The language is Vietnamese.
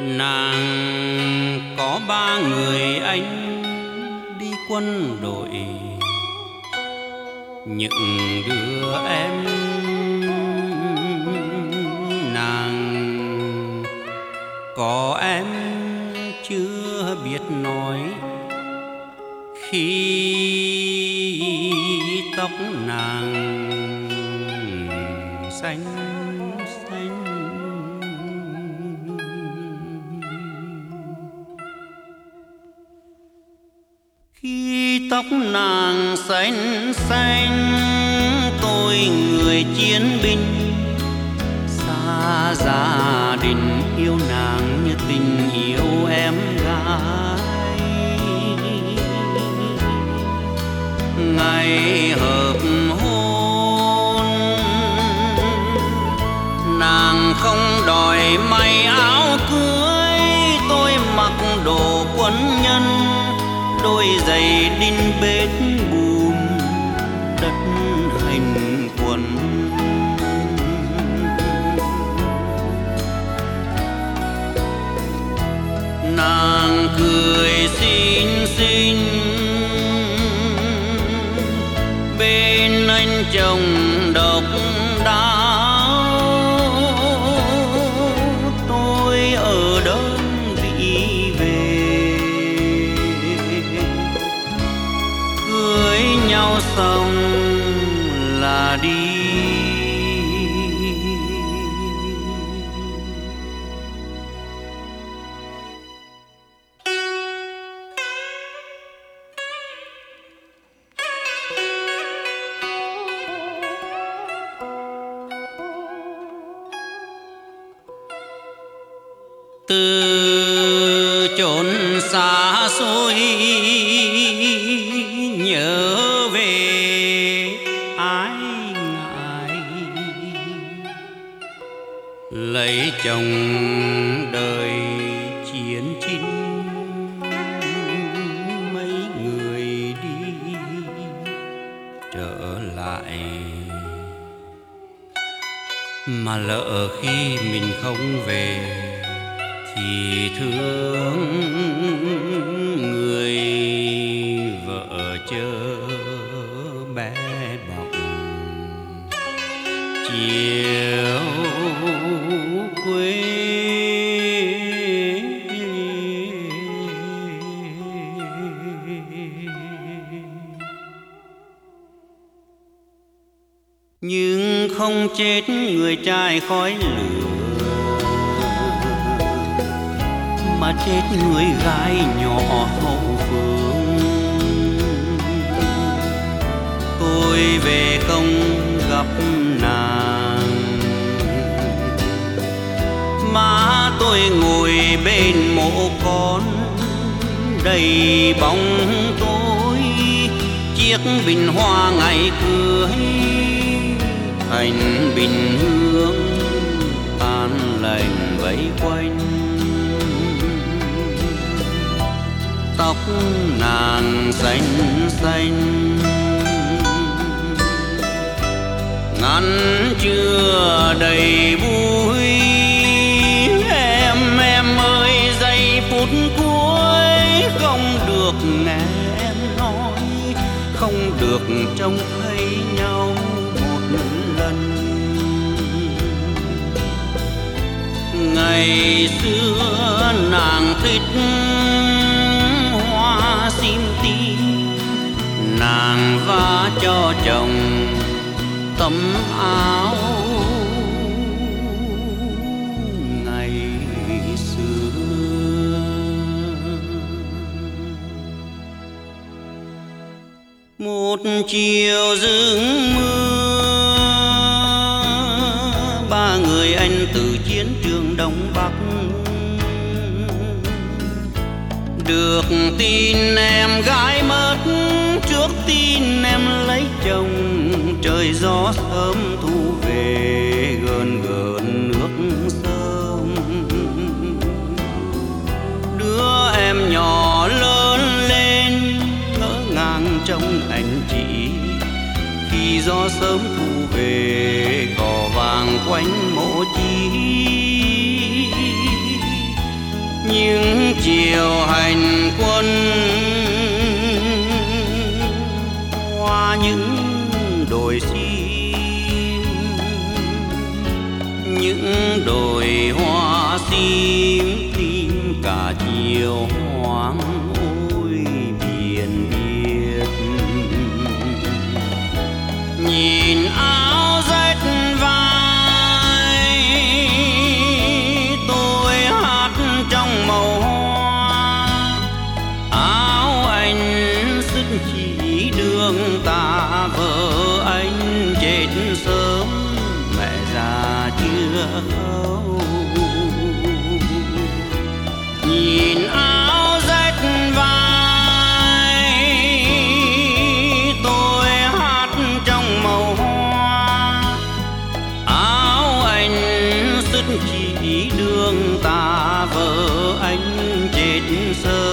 Nàng có ba người anh đi quân đội, những đứa em nàng có em chưa biết nói, khi tóc nàng xanh xanh. Khi tóc nàng xanh xanh, tôi người chiến binh xa gia đình, yêu nàng như tình yêu em gái. Ngày hợp hôn nàng không đòi may áo cưới, tôi mặc đồ quân nhân, đôi giày đinh bết bùn đất hành quân. Nàng cười xinh xinh bên anh chồng độc đáo, tôi ở đơn vị về. Cưới nhau xong là đi. Từ chốn xa xôi nhớ về ái ngại, lấy chồng đời chiến chinh, mấy người đi trở lại, mà lỡ khi mình không về thì thương người vợ chớ bé bỏng. Chiều quê nhưng không chết người trai khói lửa, mà chết người gái nhỏ hậu phương. Tôi về không gặp nàng, má tôi ngồi bên mộ con đầy bóng tối. Chiếc bình hoa ngày cưới thành bình hương tan lành vây quanh. Tóc nàng xanh xanh ngắn chưa đầy vui. Em ơi giây phút cuối không được nghe em nói, không được trông thấy nhau một lần. Ngày xưa nàng thích hoa sim tím, nàng vá cho chồng tấm áo ngày xưa. Một chiều rừng mưa, ba người anh từ chiến trường Đông Bắc được tin em gái mất, trước tin em lấy chồng. Trời gió sớm thu về gờn gờn nước sông. Đứa em nhỏ lớn lên ngỡ ngàng trong anh chị, khi gió sớm thu về cỏ vàng quanh mộ chi. những chiều hành quân qua những đồi sim, những đồi hoa sim tim cả chiều hoang ôi biển biệt. Nhìn áo rách vai tôi hát trong màu hoa, áo anh sức chỉ đường ta vợ anh chết sớm mẹ già chưa khâu. Nhìn áo rách vai tôi hát trong màu hoa, áo anh sức chỉ đường ta vợ anh chết sớm